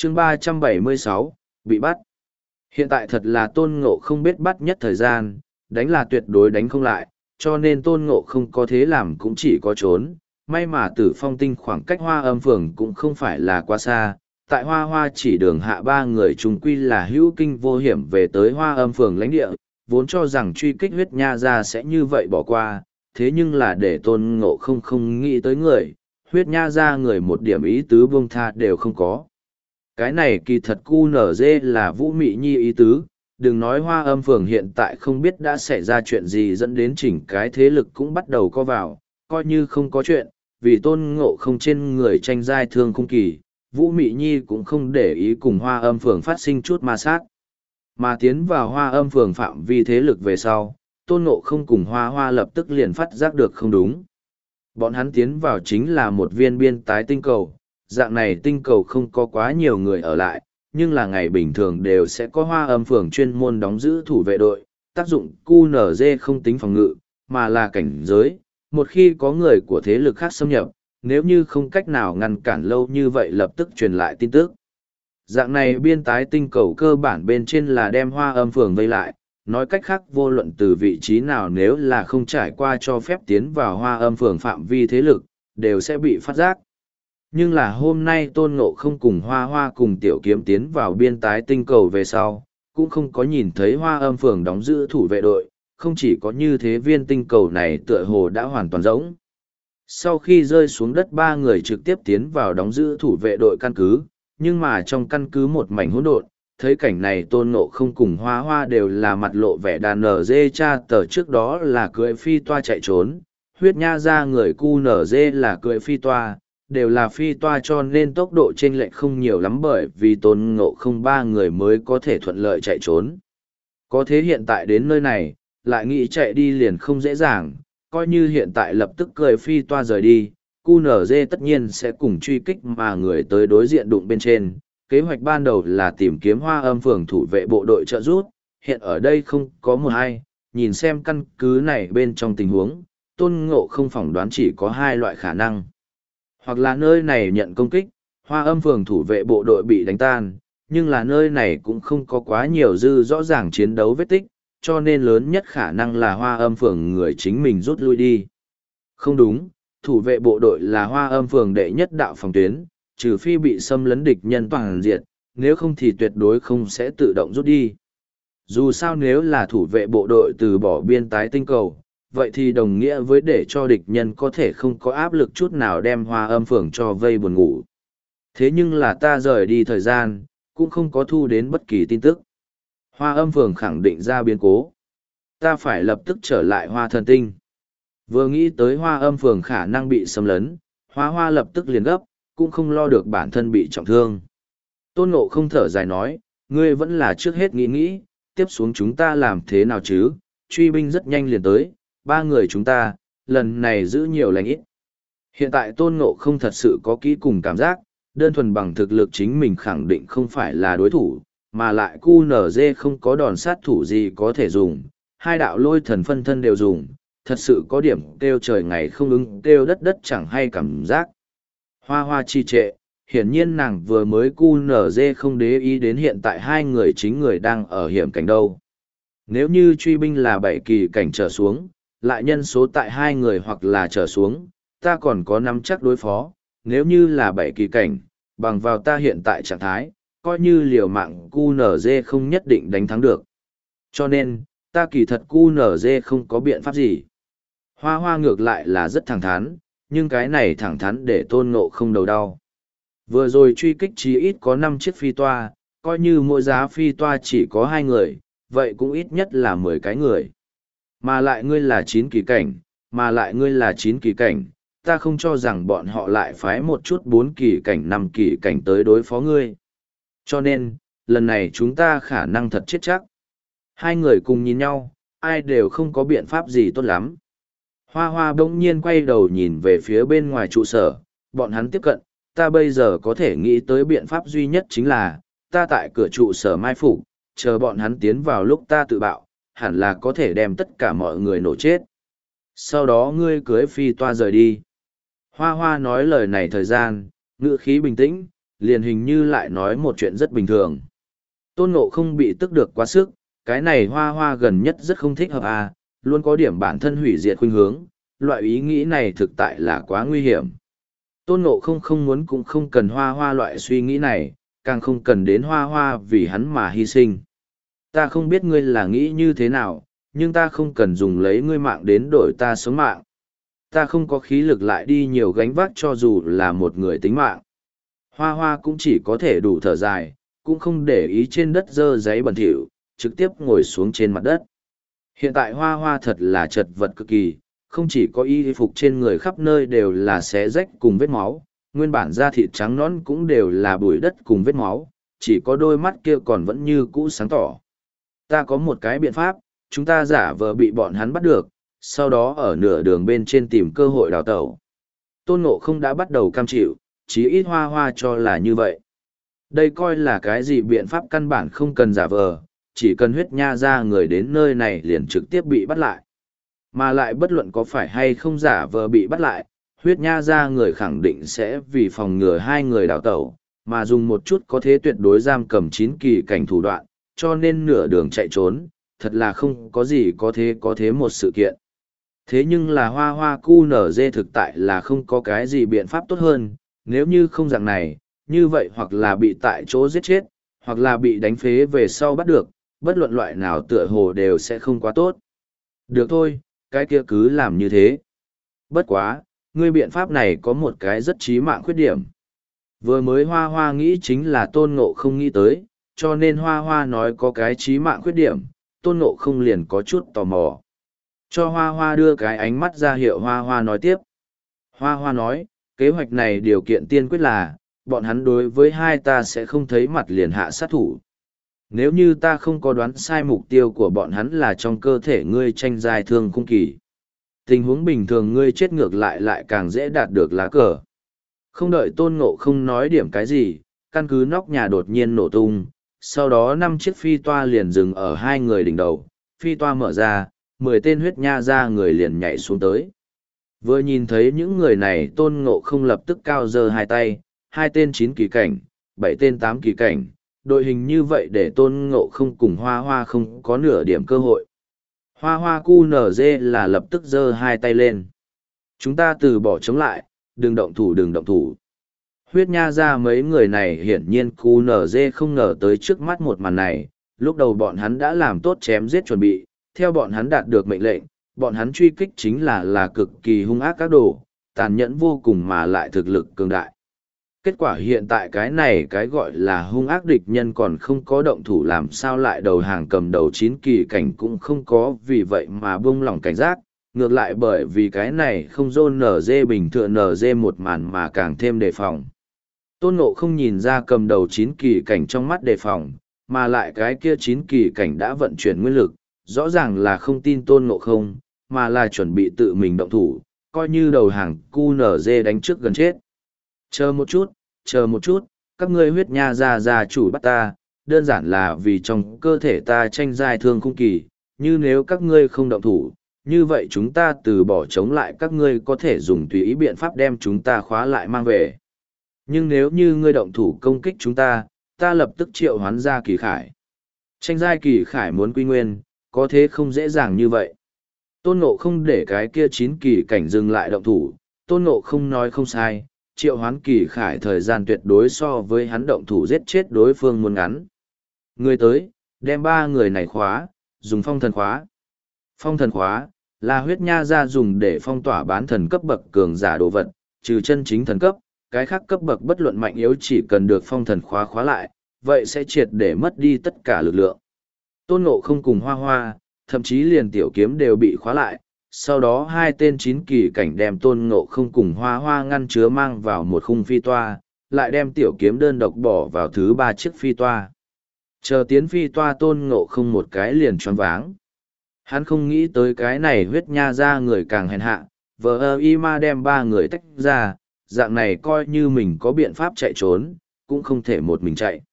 chương 376, bị bắt. Hiện tại thật là Tôn Ngộ không biết bắt nhất thời gian, đánh là tuyệt đối đánh không lại, cho nên Tôn Ngộ không có thế làm cũng chỉ có trốn. May mà Tử Phong Tinh khoảng cách Hoa Âm Phường cũng không phải là quá xa, tại Hoa Hoa chỉ đường hạ ba người chúng quy là hữu kinh vô hiểm về tới Hoa Âm Phường lãnh địa, vốn cho rằng truy kích huyết nha ra sẽ như vậy bỏ qua, thế nhưng là để Tôn Ngộ không không nghĩ tới người, huyết nha ra người một điểm ý tứ buông tha đều không có. Cái này kỳ thật QNZ là Vũ Mị Nhi ý tứ, đừng nói Hoa Âm Phường hiện tại không biết đã xảy ra chuyện gì dẫn đến chỉnh cái thế lực cũng bắt đầu co vào, coi như không có chuyện, vì Tôn Ngộ không trên người tranh giai thương không kỳ, Vũ Mị Nhi cũng không để ý cùng Hoa Âm Phường phát sinh chút ma sát. Mà tiến vào Hoa Âm Phường phạm vi thế lực về sau, Tôn Ngộ không cùng Hoa Hoa lập tức liền phát giác được không đúng. Bọn hắn tiến vào chính là một viên biên tái tinh cầu, dạng này tinh cầu không có quá nhiều người ở lại, nhưng là ngày bình thường đều sẽ có Hoa Âm Phường chuyên môn đóng giữ thủ vệ đội, tác dụng QNZ không tính phòng ngự, mà là cảnh giới. Một khi có người của thế lực khác xâm nhập, nếu như không cách nào ngăn cản lâu như vậy lập tức truyền lại tin tức. Dạng này biên tái tinh cầu cơ bản bên trên là đem Hoa Âm Phường vây lại, nói cách khác vô luận từ vị trí nào nếu là không trải qua cho phép tiến vào Hoa Âm Phường phạm vi thế lực, đều sẽ bị phát giác. Nhưng là hôm nay Tôn Ngộ không cùng Hoa Hoa cùng Tiểu Kiếm tiến vào biên tái tinh cầu về sau, cũng không có nhìn thấy Hoa Âm Phường đóng giữ thủ vệ đội, không chỉ có như thế viên tinh cầu này tựa hồ đã hoàn toàn rỗng. Sau khi rơi xuống đất ba người trực tiếp tiến vào đóng giữ thủ vệ đội căn cứ, nhưng mà trong căn cứ một mảnh hỗn độn, thấy cảnh này Tôn Ngộ không cùng Hoa Hoa đều là mặt lộ vẻ đàn nở dê cha tờ trước đó là cưỡi phi toa chạy trốn, huyết nha ra người cu nở dê là cưỡi phi toa, đều là phi toa cho nên tốc độ chênh lệch không nhiều lắm bởi vì Tôn Ngộ không ba người mới có thể thuận lợi chạy trốn. Có thế hiện tại đến nơi này, lại nghĩ chạy đi liền không dễ dàng, coi như hiện tại lập tức cười phi toa rời đi, QNZ tất nhiên sẽ cùng truy kích mà người tới đối diện đụng bên trên. Kế hoạch ban đầu là tìm kiếm Hoa Âm Phường thủ vệ bộ đội trợ giúp, hiện ở đây không có một ai, nhìn xem căn cứ này bên trong tình huống, Tôn Ngộ không phỏng đoán chỉ có hai loại khả năng. Hoặc là nơi này nhận công kích, Hoa Âm Phường thủ vệ bộ đội bị đánh tan, nhưng là nơi này cũng không có quá nhiều dư rõ ràng chiến đấu vết tích, cho nên lớn nhất khả năng là Hoa Âm Phường người chính mình rút lui đi. Không đúng, thủ vệ bộ đội là Hoa Âm Phường đệ nhất đạo phòng tuyến, trừ phi bị xâm lấn địch nhân toàn diện, nếu không thì tuyệt đối không sẽ tự động rút đi. Dù sao nếu là thủ vệ bộ đội từ bỏ biên tái tinh cầu, vậy thì đồng nghĩa với để cho địch nhân có thể không có áp lực chút nào đem Hoa Âm Phường cho vây buồn ngủ. Thế nhưng là ta rời đi thời gian, cũng không có thu đến bất kỳ tin tức. Hoa Âm Phường khẳng định ra biến cố. Ta phải lập tức trở lại Hoa Thần Tinh. Vừa nghĩ tới Hoa Âm Phường khả năng bị xâm lấn, Hoa Hoa lập tức liền gấp, cũng không lo được bản thân bị trọng thương. Tôn Ngộ không thở dài nói, ngươi vẫn là trước hết nghĩ, tiếp xuống chúng ta làm thế nào chứ, truy binh rất nhanh liền tới, ba người chúng ta, lần này giữ nhiều lành ít. Hiện tại Tôn Ngộ không thật sự có kỹ cùng cảm giác, đơn thuần bằng thực lực chính mình khẳng định không phải là đối thủ, mà lại QNZ không có đòn sát thủ gì có thể dùng, hai đạo lôi thần phân thân đều dùng, thật sự có điểm kêu trời ngày không ứng kêu đất đất chẳng hay cảm giác. Hoa Hoa trì trệ, hiển nhiên nàng vừa mới QNZ không để ý đến hiện tại hai người chính người đang ở hiểm cảnh đâu. Nếu như truy binh là 7 kỳ cảnh trở xuống, lại nhân số tại hai người hoặc là trở xuống, ta còn có nắm chắc đối phó, nếu như là 7 kỳ cảnh, bằng vào ta hiện tại trạng thái, coi như liều mạng QNZ không nhất định đánh thắng được. Cho nên, ta kỳ thật QNZ không có biện pháp gì. Hoa Hoa ngược lại là rất thẳng thắn, nhưng cái này thẳng thắn để Tôn Ngộ không đầu đau. Vừa rồi truy kích chí ít có 5 chiếc phi toa, coi như mỗi giá phi toa chỉ có 2 người, vậy cũng ít nhất là 10 cái người. Mà lại ngươi là 9 kỳ cảnh, ta không cho rằng bọn họ lại phái một chút 4 kỳ cảnh 5 kỳ cảnh tới đối phó ngươi. Cho nên, lần này chúng ta khả năng thật chết chắc. Hai người cùng nhìn nhau, ai đều không có biện pháp gì tốt lắm. Hoa Hoa bỗng nhiên quay đầu nhìn về phía bên ngoài trụ sở, bọn hắn tiếp cận, ta bây giờ có thể nghĩ tới biện pháp duy nhất chính là, ta tại cửa trụ sở mai phục, chờ bọn hắn tiến vào lúc ta tự bạo, hẳn là có thể đem tất cả mọi người nổ chết. Sau đó ngươi cưới phi toa rời đi. Hoa Hoa nói lời này thời gian, ngữ khí bình tĩnh, liền hình như lại nói một chuyện rất bình thường. Tôn Ngộ không bị tức được quá sức, cái này hoa hoa gần nhất rất không thích hợp à, luôn có điểm bản thân hủy diệt khuynh hướng, loại ý nghĩ này thực tại là quá nguy hiểm. Tôn Ngộ không không muốn cũng không cần hoa hoa loại suy nghĩ này, càng không cần đến hoa hoa vì hắn mà hy sinh. Ta không biết ngươi là nghĩ như thế nào, nhưng ta không cần dùng lấy ngươi mạng đến đổi ta sống mạng. Ta không có khí lực lại đi nhiều gánh vác cho dù là một người tính mạng. Hoa hoa cũng chỉ có thể đủ thở dài, cũng không để ý trên đất dơ giấy bẩn thỉu, trực tiếp ngồi xuống trên mặt đất. Hiện tại hoa hoa thật là chật vật cực kỳ, không chỉ có y phục trên người khắp nơi đều là xé rách cùng vết máu, nguyên bản da thịt trắng nõn cũng đều là bụi đất cùng vết máu, chỉ có đôi mắt kia còn vẫn như cũ sáng tỏ. Ta có một cái biện pháp, chúng ta giả vờ bị bọn hắn bắt được, sau đó ở nửa đường bên trên tìm cơ hội đào tẩu. Tôn Ngộ không đã bắt đầu cam chịu, chí ít hoa hoa cho là như vậy. Đây coi là cái gì biện pháp căn bản không cần giả vờ, chỉ cần huyết nha ra người đến nơi này liền trực tiếp bị bắt lại. Mà lại bất luận có phải hay không giả vờ bị bắt lại, huyết nha ra người khẳng định sẽ vì phòng ngừa hai người đào tẩu, mà dùng một chút có thế tuyệt đối giam cầm 9 kỳ cảnh thủ đoạn, cho nên nửa đường chạy trốn, thật là không có gì có thế một sự kiện. Thế nhưng là hoa hoa cu nở dê thực tại là không có cái gì biện pháp tốt hơn, nếu như không dạng này, như vậy hoặc là bị tại chỗ giết chết, hoặc là bị đánh phế về sau bắt được, bất luận loại nào tựa hồ đều sẽ không quá tốt. Được thôi, cái kia cứ làm như thế. Bất quá, ngươi biện pháp này có một cái rất chí mạng khuyết điểm. Vừa mới hoa hoa nghĩ chính là Tôn Ngộ không nghĩ tới, cho nên hoa hoa nói có cái chí mạng khuyết điểm, Tôn Ngộ không liền có chút tò mò. Cho hoa hoa đưa cái ánh mắt ra hiệu hoa hoa nói tiếp. Hoa hoa nói, kế hoạch này điều kiện tiên quyết là, bọn hắn đối với hai ta sẽ không thấy mặt liền hạ sát thủ. Nếu như ta không có đoán sai mục tiêu của bọn hắn là trong cơ thể ngươi tranh giai thương khung kỳ. Tình huống bình thường ngươi chết ngược lại càng dễ đạt được lá cờ. Không đợi Tôn Ngộ không nói điểm cái gì, căn cứ nóc nhà đột nhiên nổ tung, sau đó 5 chiếc phi toa liền dừng ở hai người đỉnh đầu, phi toa mở ra, 10 tên huyết nha ra người liền nhảy xuống tới. Vừa nhìn thấy những người này Tôn Ngộ không lập tức cao giơ hai tay, 2 tên 9 kỳ cảnh, 7 tên 8 kỳ cảnh, đội hình như vậy để Tôn Ngộ không cùng hoa hoa không có nửa điểm cơ hội. Hoa hoa cu nở dê là lập tức giơ hai tay lên. Chúng ta từ bỏ chống lại, đừng động thủ. Huyết nha ra mấy người này hiển nhiên cu nở dê không ngờ tới trước mắt một màn này, lúc đầu bọn hắn đã làm tốt chém giết chuẩn bị, theo bọn hắn đạt được mệnh lệnh, bọn hắn truy kích chính là cực kỳ hung ác các đồ, tàn nhẫn vô cùng mà lại thực lực cường đại. Kết quả hiện tại cái gọi là hung ác địch nhân còn không có động thủ làm sao lại đầu hàng cầm đầu 9 kỳ cảnh cũng không có vì vậy mà buông lỏng cảnh giác, ngược lại bởi vì cái này không dôn nở dê bình thường nở dê một màn mà càng thêm đề phòng. Tôn Ngộ không nhìn ra cầm đầu 9 kỳ cảnh trong mắt đề phòng, mà lại cái kia 9 kỳ cảnh đã vận chuyển nguyên lực, rõ ràng là không tin Tôn Ngộ không, mà là chuẩn bị tự mình động thủ, coi như đầu hàng cu nở dê đánh trước gần chết. Chờ một chút, các ngươi huyết nha gia chủ bắt ta, đơn giản là vì trong cơ thể ta tranh giai thương khung kỳ, như nếu các ngươi không động thủ, như vậy chúng ta từ bỏ chống lại các ngươi có thể dùng tùy ý biện pháp đem chúng ta khóa lại mang về. Nhưng nếu như ngươi động thủ công kích chúng ta, ta lập tức triệu hoán ra kỳ khải. Tranh giai kỳ khải muốn quy nguyên, có thế không dễ dàng như vậy. Tôn Ngộ không để cái kia 9 kỳ cảnh dừng lại động thủ, Tôn Ngộ không nói không sai, triệu hoán kỳ khải thời gian tuyệt đối so với hắn động thủ giết chết đối phương muốn ngắn. Người tới, đem 3 người này khóa, dùng phong thần khóa. Phong thần khóa, là huyết nha ra dùng để phong tỏa bán thần cấp bậc cường giả đồ vật, trừ chân chính thần cấp, cái khác cấp bậc bất luận mạnh yếu chỉ cần được phong thần khóa khóa lại, vậy sẽ triệt để mất đi tất cả lực lượng. Tôn Ngộ không cùng hoa hoa, thậm chí liền tiểu kiếm đều bị khóa lại, sau đó 2 tên 9 kỳ cảnh đem Tôn Ngộ không cùng hoa hoa ngăn chứa mang vào một khung phi toa, lại đem tiểu kiếm đơn độc bỏ vào thứ 3 chiếc phi toa. Chờ tiến phi toa Tôn Ngộ không một cái liền choáng váng. Hắn không nghĩ tới cái này huyết nha ra người càng hèn hạ, vờ y ma đem 3 người tách ra, dạng này coi như mình có biện pháp chạy trốn, cũng không thể một mình chạy.